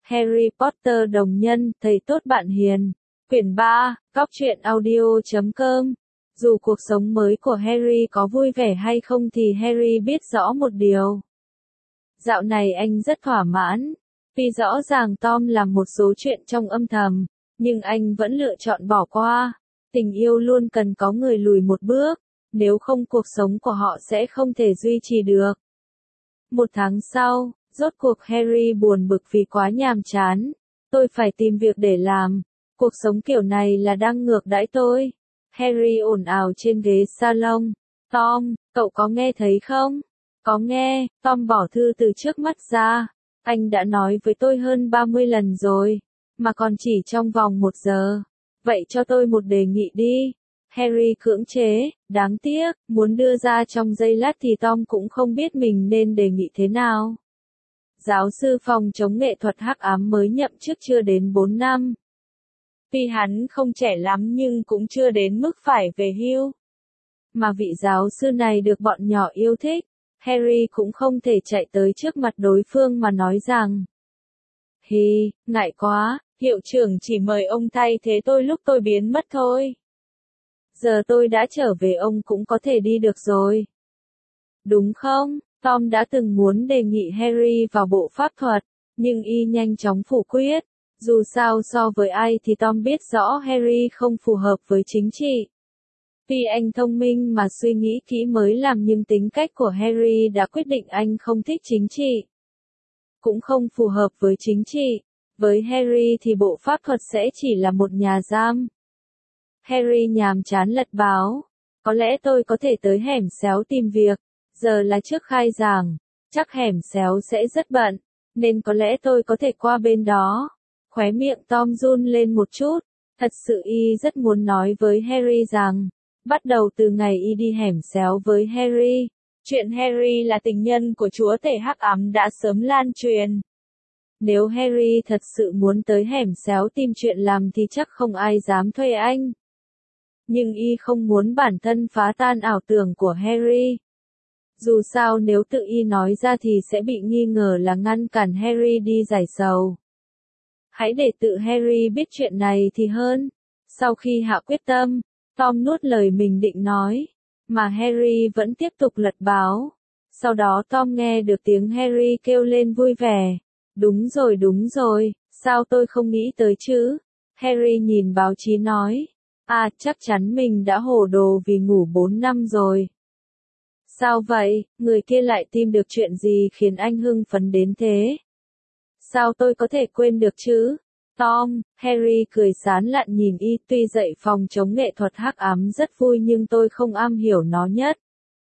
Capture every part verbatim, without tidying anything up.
Harry Potter đồng nhân, thầy tốt bạn hiền. Quyển ba, góc truyện audio chấm com. Dù cuộc sống mới của Harry có vui vẻ hay không thì Harry biết rõ một điều. Dạo này anh rất thỏa mãn. Vì rõ ràng Tom làm một số chuyện trong âm thầm, nhưng anh vẫn lựa chọn bỏ qua. Tình yêu luôn cần có người lùi một bước, nếu không cuộc sống của họ sẽ không thể duy trì được. Một tháng sau, rốt cuộc Harry buồn bực vì quá nhàm chán. Tôi phải tìm việc để làm. Cuộc sống kiểu này là đang ngược đãi tôi. Harry ồn ào trên ghế salon. Tom, cậu có nghe thấy không? Có nghe, Tom bỏ thư từ trước mắt ra. Anh đã nói với tôi hơn ba mươi lần rồi, mà còn chỉ trong vòng một giờ. Vậy cho tôi một đề nghị đi. Harry cưỡng chế, đáng tiếc, muốn đưa ra trong giây lát thì Tom cũng không biết mình nên đề nghị thế nào. Giáo sư phòng chống nghệ thuật hắc ám mới nhậm chức chưa đến bốn năm. Tuy hắn không trẻ lắm nhưng cũng chưa đến mức phải về hưu. Mà vị giáo sư này được bọn nhỏ yêu thích, Harry cũng không thể chạy tới trước mặt đối phương mà nói rằng: Hi, ngại quá, hiệu trưởng chỉ mời ông thay thế tôi lúc tôi biến mất thôi. Giờ tôi đã trở về ông cũng có thể đi được rồi. Đúng không? Tom đã từng muốn đề nghị Harry vào bộ pháp thuật, nhưng y nhanh chóng phủ quyết. Dù sao so với ai thì Tom biết rõ Harry không phù hợp với chính trị. Tuy anh thông minh mà suy nghĩ kỹ mới làm nhưng tính cách của Harry đã quyết định anh không thích chính trị. Cũng không phù hợp với chính trị. Với Harry thì bộ pháp thuật sẽ chỉ là một nhà giam. Harry nhàm chán lật báo. Có lẽ tôi có thể tới hẻm xéo tìm việc. Giờ là trước khai giảng. Chắc hẻm xéo sẽ rất bận. Nên có lẽ tôi có thể qua bên đó. Khóe miệng Tom run lên một chút. Thật sự y rất muốn nói với Harry rằng, bắt đầu từ ngày y đi hẻm xéo với Harry, chuyện Harry là tình nhân của chúa tể hắc ám đã sớm lan truyền. Nếu Harry thật sự muốn tới hẻm xéo tìm chuyện làm thì chắc không ai dám thuê anh. Nhưng y không muốn bản thân phá tan ảo tưởng của Harry. Dù sao nếu tự y nói ra thì sẽ bị nghi ngờ là ngăn cản Harry đi giải sầu. Hãy để tự Harry biết chuyện này thì hơn. Sau khi hạ quyết tâm, Tom nuốt lời mình định nói, mà Harry vẫn tiếp tục lật báo. Sau đó Tom nghe được tiếng Harry kêu lên vui vẻ. Đúng rồi đúng rồi, sao tôi không nghĩ tới chứ? Harry nhìn báo chí nói. À, chắc chắn mình đã hồ đồ vì ngủ bốn năm rồi. Sao vậy, người kia lại tìm được chuyện gì khiến anh hưng phấn đến thế? Sao tôi có thể quên được chứ? Tom, Harry cười sán lạn nhìn y, tuy dạy phòng chống nghệ thuật hắc ám rất vui nhưng tôi không am hiểu nó nhất.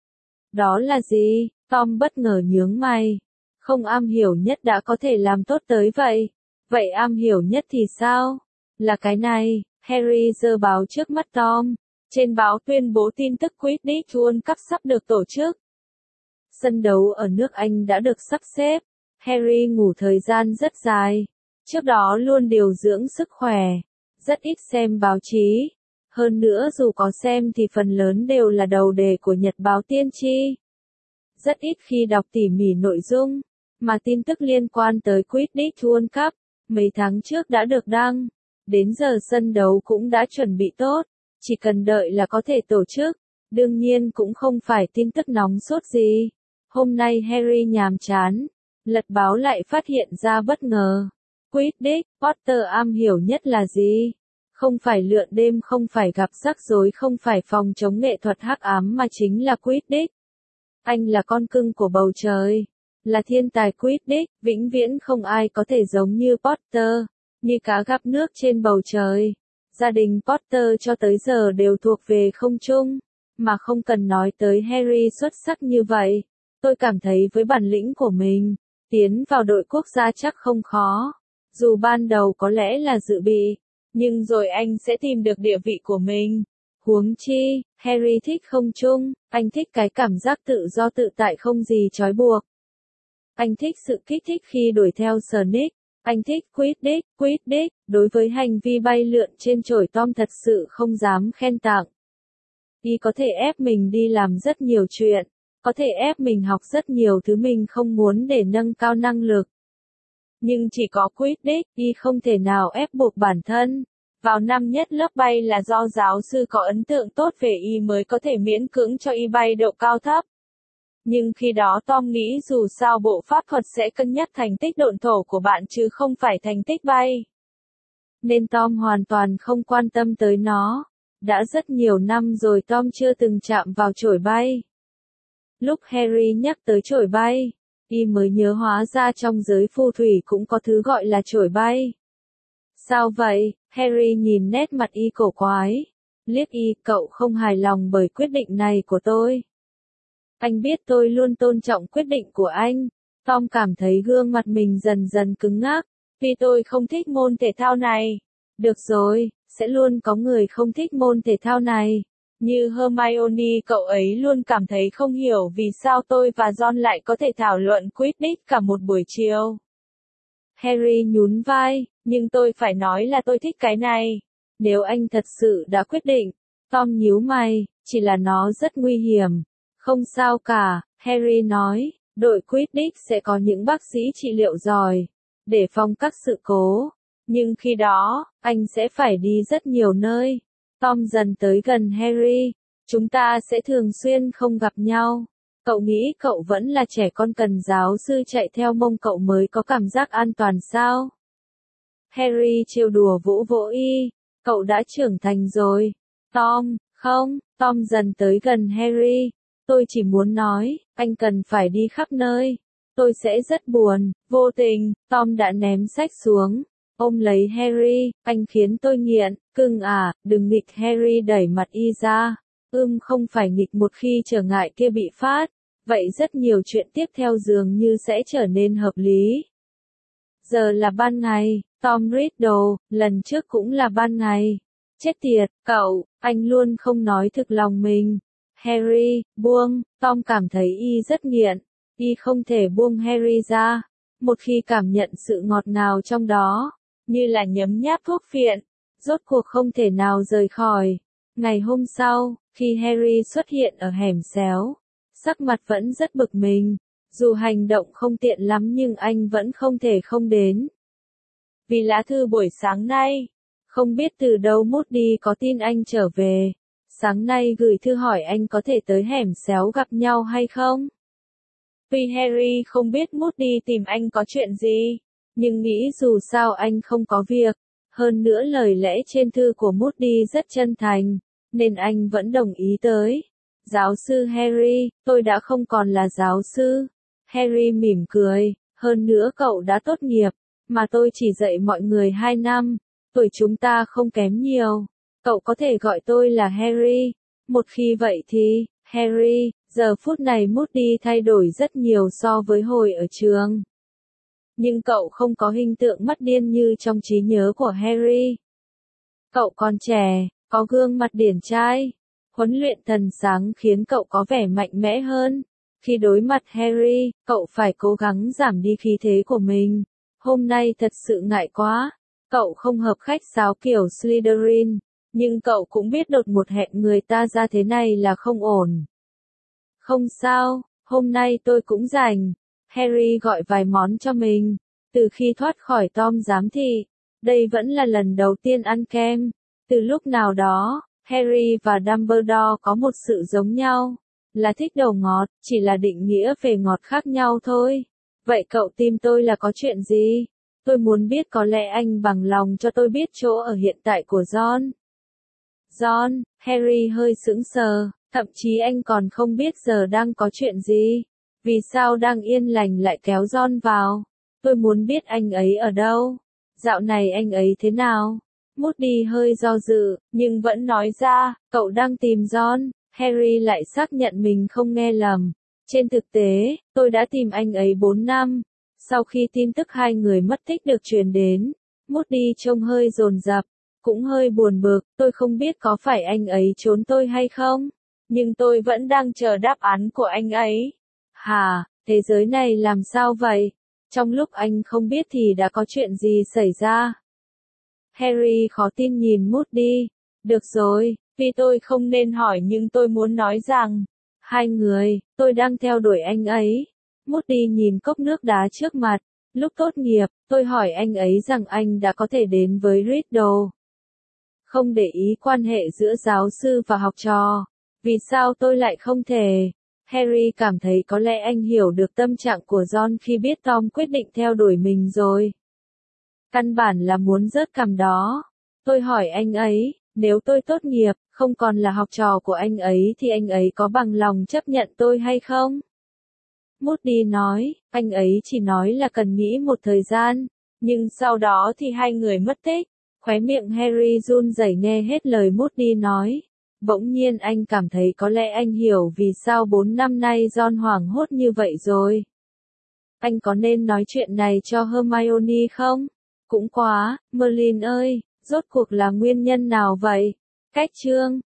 Đó là gì? Tom bất ngờ nhướng mày. Không am hiểu nhất đã có thể làm tốt tới vậy. Vậy am hiểu nhất thì sao? Là cái này, Harry giơ báo trước mắt Tom. Trên báo tuyên bố tin tức Quidditch World Cup sắp được tổ chức. Sân đấu ở nước Anh đã được sắp xếp. Harry ngủ thời gian rất dài. Trước đó luôn điều dưỡng sức khỏe. Rất ít xem báo chí. Hơn nữa dù có xem thì phần lớn đều là đầu đề của nhật báo tiên tri. Rất ít khi đọc tỉ mỉ nội dung. Mà tin tức liên quan tới Quidditch World Cup, mấy tháng trước đã được đăng. Đến giờ sân đấu cũng đã chuẩn bị tốt. Chỉ cần đợi là có thể tổ chức. Đương nhiên cũng không phải tin tức nóng sốt gì. Hôm nay Harry nhàm chán. Lật báo lại phát hiện ra bất ngờ. Quidditch, Potter am hiểu nhất là gì? Không phải lượn đêm, không phải gặp rắc rối, không phải phòng chống nghệ thuật hắc ám mà chính là Quidditch. Anh là con cưng của bầu trời. Là thiên tài Quidditch, vĩnh viễn không ai có thể giống như Potter. Như cá gặp nước trên bầu trời. Gia đình Potter cho tới giờ đều thuộc về không trung. Mà không cần nói tới Harry xuất sắc như vậy. Tôi cảm thấy với bản lĩnh của mình, tiến vào đội quốc gia chắc không khó. Dù ban đầu có lẽ là dự bị, nhưng rồi anh sẽ tìm được địa vị của mình. Huống chi, Harry thích không trung, anh thích cái cảm giác tự do tự tại không gì trói buộc. Anh thích sự kích thích khi đuổi theo Snape. Anh thích Quidditch, Quidditch, đối với hành vi bay lượn trên chổi Tom thật sự không dám khen tặng. Y có thể ép mình đi làm rất nhiều chuyện, có thể ép mình học rất nhiều thứ mình không muốn để nâng cao năng lực. Nhưng chỉ có Quidditch, y không thể nào ép buộc bản thân. Vào năm nhất lớp bay là do giáo sư có ấn tượng tốt về y mới có thể miễn cưỡng cho y bay độ cao thấp. Nhưng khi đó Tom nghĩ dù sao bộ pháp thuật sẽ cân nhắc thành tích độn thổ của bạn chứ không phải thành tích bay. Nên Tom hoàn toàn không quan tâm tới nó. Đã rất nhiều năm rồi Tom chưa từng chạm vào chổi bay. Lúc Harry nhắc tới chổi bay, y mới nhớ hóa ra trong giới phù thủy cũng có thứ gọi là chổi bay. Sao vậy? Harry nhìn nét mặt y cổ quái. Liếc y, cậu không hài lòng bởi quyết định này của tôi. Anh biết tôi luôn tôn trọng quyết định của anh. Tom cảm thấy gương mặt mình dần dần cứng ngắc. Vì tôi không thích môn thể thao này. Được rồi, sẽ luôn có người không thích môn thể thao này. Như Hermione, cậu ấy luôn cảm thấy không hiểu vì sao tôi và Ron lại có thể thảo luận Quidditch cả một buổi chiều. Harry nhún vai, nhưng tôi phải nói là tôi thích cái này. Nếu anh thật sự đã quyết định, Tom nhíu mày, chỉ là nó rất nguy hiểm. Không sao cả, Harry nói, đội Quidditch sẽ có những bác sĩ trị liệu giỏi, để phòng các sự cố. Nhưng khi đó, anh sẽ phải đi rất nhiều nơi. Tom dần tới gần Harry. Chúng ta sẽ thường xuyên không gặp nhau. Cậu nghĩ cậu vẫn là trẻ con cần giáo sư chạy theo mông cậu mới có cảm giác an toàn sao? Harry trêu đùa vỗ vỗ y. Cậu đã trưởng thành rồi. Tom, không, Tom dần tới gần Harry. Tôi chỉ muốn nói, anh cần phải đi khắp nơi. Tôi sẽ rất buồn. Vô tình, Tom đã ném sách xuống. Ôm lấy Harry, anh khiến tôi nghiện. Cưng à, đừng nghịch. Harry đẩy mặt y ra. Ưm không phải nghịch một khi trở ngại kia bị phát. Vậy rất nhiều chuyện tiếp theo dường như sẽ trở nên hợp lý. Giờ là ban ngày, Tom Riddle, lần trước cũng là ban ngày. Chết tiệt, cậu, anh luôn không nói thực lòng mình. Harry, buông, Tom cảm thấy y rất nghiện. Y không thể buông Harry ra. Một khi cảm nhận sự ngọt ngào trong đó, như là nhấm nháp thuốc phiện, rốt cuộc không thể nào rời khỏi. Ngày hôm sau, khi Harry xuất hiện ở hẻm xéo, sắc mặt vẫn rất bực mình. Dù hành động không tiện lắm nhưng anh vẫn không thể không đến. Vì lá thư buổi sáng nay, không biết từ đâu Moody có tin anh trở về. Sáng nay gửi thư hỏi anh có thể tới hẻm xéo gặp nhau hay không. Tuy Harry không biết Moody tìm anh có chuyện gì, nhưng nghĩ dù sao anh không có việc. Hơn nữa lời lẽ trên thư của Moody rất chân thành, nên anh vẫn đồng ý tới. Giáo sư Harry, tôi đã không còn là giáo sư. Harry mỉm cười, hơn nữa cậu đã tốt nghiệp, mà tôi chỉ dạy mọi người hai năm, tuổi chúng ta không kém nhiều. Cậu có thể gọi tôi là Harry. Một khi vậy thì, Harry, giờ phút này Moody thay đổi rất nhiều so với hồi ở trường. Nhưng cậu không có hình tượng mất điên như trong trí nhớ của Harry. Cậu còn trẻ, có gương mặt điển trai. Huấn luyện thần sáng khiến cậu có vẻ mạnh mẽ hơn. Khi đối mặt Harry, cậu phải cố gắng giảm đi khí thế của mình. Hôm nay thật sự ngại quá. Cậu không hợp khách sáo kiểu Slytherin, nhưng cậu cũng biết đột ngột hẹn người ta ra thế này là không ổn. Không sao, hôm nay tôi cũng rảnh. Harry gọi vài món cho mình. Từ khi thoát khỏi Tom giám thị, đây vẫn là lần đầu tiên ăn kem. Từ lúc nào đó, Harry và Dumbledore có một sự giống nhau, là thích đồ ngọt, chỉ là định nghĩa về ngọt khác nhau thôi. Vậy cậu tìm tôi là có chuyện gì? Tôi muốn biết có lẽ anh bằng lòng cho tôi biết chỗ ở hiện tại của John. John, Harry hơi sững sờ, thậm chí anh còn không biết giờ đang có chuyện gì. Vì sao đang yên lành lại kéo John vào? Tôi muốn biết anh ấy ở đâu. Dạo này anh ấy thế nào? Moody hơi do dự, nhưng vẫn nói ra, cậu đang tìm John. Harry lại xác nhận mình không nghe lầm. Trên thực tế, tôi đã tìm anh ấy bốn năm. Sau khi tin tức hai người mất tích được truyền đến, Moody trông hơi dồn dập, cũng hơi buồn bực. Tôi không biết có phải anh ấy trốn tôi hay không, nhưng tôi vẫn đang chờ đáp án của anh ấy. Hả, thế giới này làm sao vậy? Trong lúc anh không biết thì đã có chuyện gì xảy ra? Harry khó tin nhìn Moody. Được rồi, vì tôi không nên hỏi nhưng tôi muốn nói rằng, hai người, tôi đang theo đuổi anh ấy. Moody nhìn cốc nước đá trước mặt, Lúc tốt nghiệp, tôi hỏi anh ấy rằng anh đã có thể đến với Riddle. Không để ý quan hệ giữa giáo sư và học trò. Vì sao tôi lại không thể? Harry cảm thấy có lẽ anh hiểu được tâm trạng của John khi biết Tom quyết định theo đuổi mình rồi. Căn bản là muốn rớt cằm đó. Tôi hỏi anh ấy, nếu tôi tốt nghiệp, không còn là học trò của anh ấy thì anh ấy có bằng lòng chấp nhận tôi hay không? Moody nói, anh ấy chỉ nói là cần nghĩ một thời gian, nhưng sau đó thì hai người mất tích. Khóe miệng Harry run rẩy nghe hết lời Moody nói. Bỗng nhiên anh cảm thấy có lẽ anh hiểu vì sao bốn năm nay John hoảng hốt như vậy rồi. Anh có nên nói chuyện này cho Hermione không? Cũng quá, Merlin ơi, rốt cuộc là nguyên nhân nào vậy? Cách chương